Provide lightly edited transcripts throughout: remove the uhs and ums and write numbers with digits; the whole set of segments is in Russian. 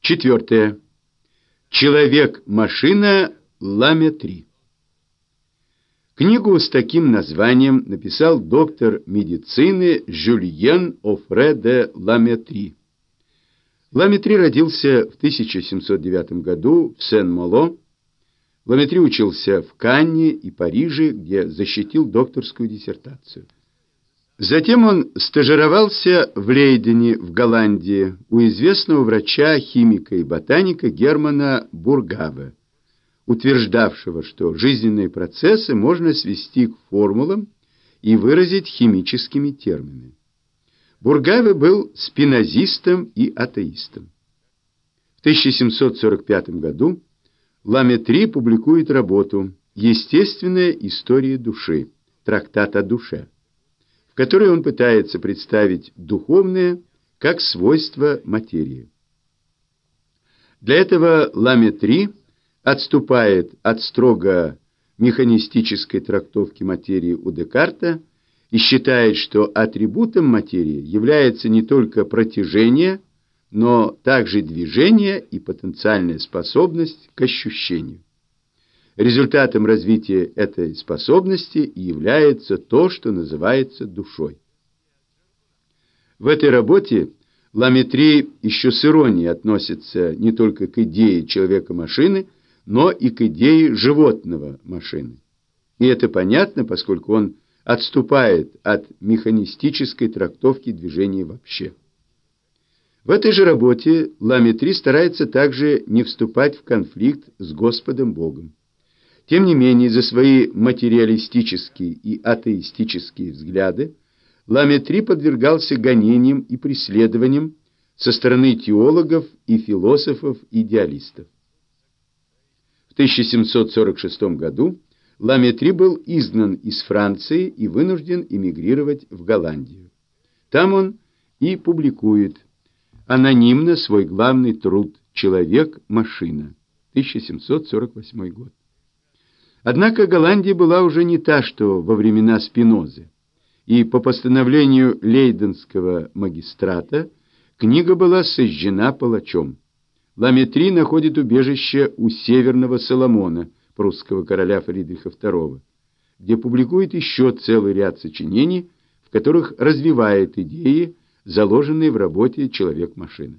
Четвертое. Человек-машина Ламетри. Книгу с таким названием написал доктор медицины Жюльен Офре де Ламетри. Ламетри родился в 1709 году в Сен-Мало. Ламетри учился в Канне и Париже, где защитил докторскую диссертацию. Затем он стажировался в Лейдене в Голландии у известного врача, химика и ботаника Германа Бургаве, утверждавшего, что жизненные процессы можно свести к формулам и выразить химическими терминами. Бургаве был спинозистом и атеистом. В 1745 году Ламетри публикует работу «Естественная история души», трактат о душе, в которой он пытается представить духовное как свойство материи. Для этого Ламетри отступает от строго механистической трактовки материи у Декарта и считает, что атрибутом материи является не только протяжение, но также движение и потенциальная способность к ощущению. Результатом развития этой способности и является то, что называется душой. В этой работе Ламетри еще с иронией относится не только к идее человека-машины, но и к идее животного-машины. И это понятно, поскольку он отступает от механистической трактовки движения вообще. В этой же работе Ламетри старается также не вступать в конфликт с Господом Богом. Тем не менее, за свои материалистические и атеистические взгляды Ламетри подвергался гонениям и преследованиям со стороны теологов и философов-идеалистов. В 1746 году Ламетри был изгнан из Франции и вынужден эмигрировать в Голландию. Там он и публикует анонимно свой главный труд «Человек-машина», 1748 год. Однако Голландия была уже не та, что во времена Спинозы, и по постановлению лейденского магистрата книга была сожжена палачом. Ламетри находит убежище у Северного Соломона, прусского короля Фридриха II, где публикует еще целый ряд сочинений, в которых развивает идеи, заложенные в работе «Человек-машина».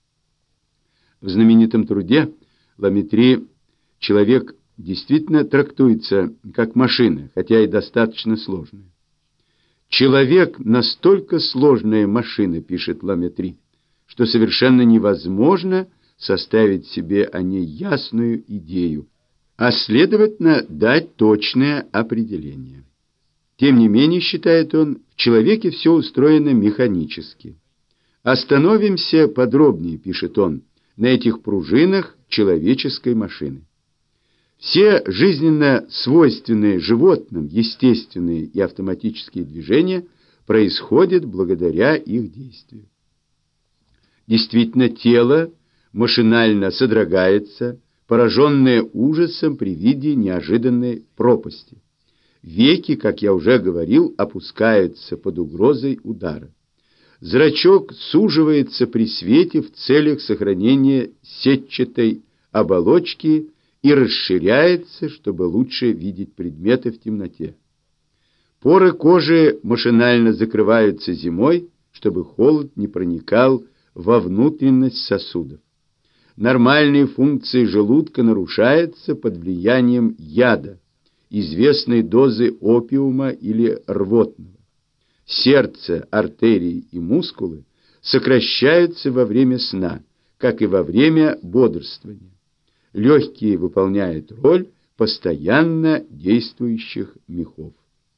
В знаменитом труде Ламетри человек действительно трактуется как машина, хотя и достаточно сложная. «Человек — настолько сложная машина, — пишет Ламетри, — что совершенно невозможно составить себе о ней ясную идею, а, следовательно, дать точное определение. Тем не менее, считает он, в человеке все устроено механически. Остановимся подробнее, пишет он, на этих пружинах человеческой машины. Все жизненно свойственные животным естественные и автоматические движения происходят благодаря их действию. Действительно, тело машинально содрогается, пораженное ужасом при виде неожиданной пропасти. Веки, как я уже говорил, опускаются под угрозой удара. Зрачок суживается при свете в целях сохранения сетчатой оболочки и расширяется, чтобы лучше видеть предметы в темноте. Поры кожи машинально закрываются зимой, чтобы холод не проникал во внутренность сосудов. Нормальные функции желудка нарушаются под влиянием яда, известной дозы опиума или рвотного. Сердце, артерии и мускулы сокращаются во время сна, как и во время бодрствования. Легкие выполняют роль постоянно действующих мехов.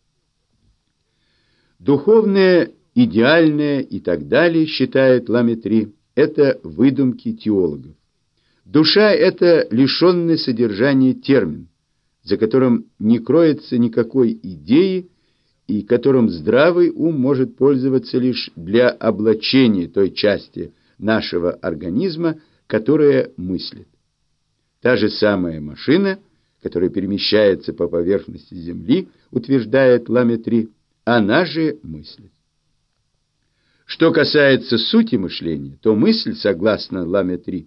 Духовное, идеальное и так далее, считает Ламетри, это выдумки теологов. Душа — это лишенный содержания термин, за которым не кроется никакой идеи и которым здравый ум может пользоваться лишь для облачения той части нашего организма, которая мыслит. Та же самая машина, которая перемещается по поверхности Земли, утверждает Ламетри, она же мыслит. Что касается сути мышления, то мысль, согласно Ламетри,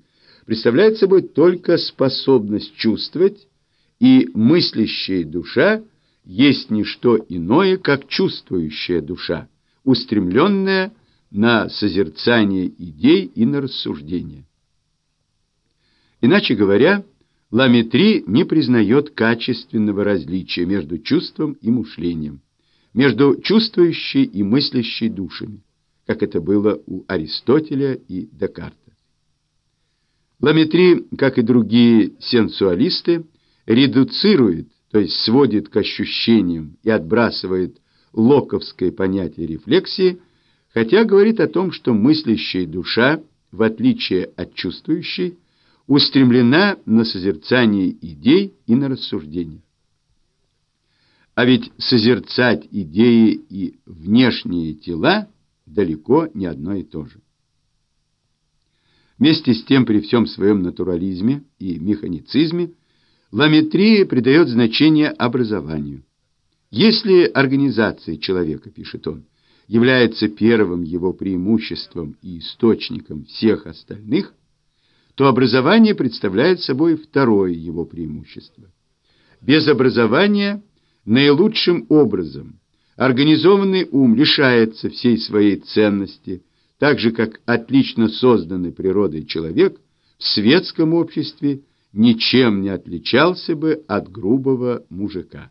представляет собой только способность чувствовать, и мыслящая душа есть не что иное, как чувствующая душа, устремленная на созерцание идей и на рассуждение. Иначе говоря, Ла-Метри не признает качественного различия между чувством и мышлением, между чувствующей и мыслящей душами, как это было у Аристотеля и Декарта. Ла-Метри, как и другие сенсуалисты, редуцирует, то есть сводит к ощущениям и отбрасывает локовское понятие рефлексии, хотя говорит о том, что мыслящая душа, в отличие от чувствующей, устремлена на созерцание идей и на рассуждение. А ведь созерцать идеи и внешние тела далеко не одно и то же. Вместе с тем, при всем своем натурализме и механицизме, Ла-Метри придает значение образованию. Если организация человека, пишет он, является первым его преимуществом и источником всех остальных, то образование представляет собой второе его преимущество. Без образования наилучшим образом организованный ум лишается всей своей ценности, так же, как отлично созданный природой человек в светском обществе ничем не отличался бы от грубого мужика.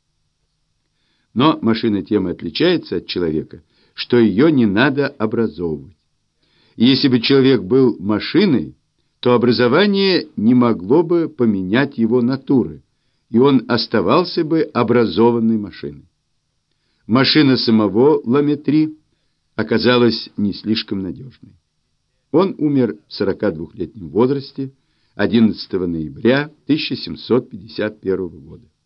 Но машина тем и отличается от человека, что ее не надо образовывать. И если бы человек был машиной, то образование не могло бы поменять его натуры, и он оставался бы образованной машиной. Машина самого Ла-Метри оказалась не слишком надежной. Он умер в 42-летнем возрасте 11 ноября 1751 года.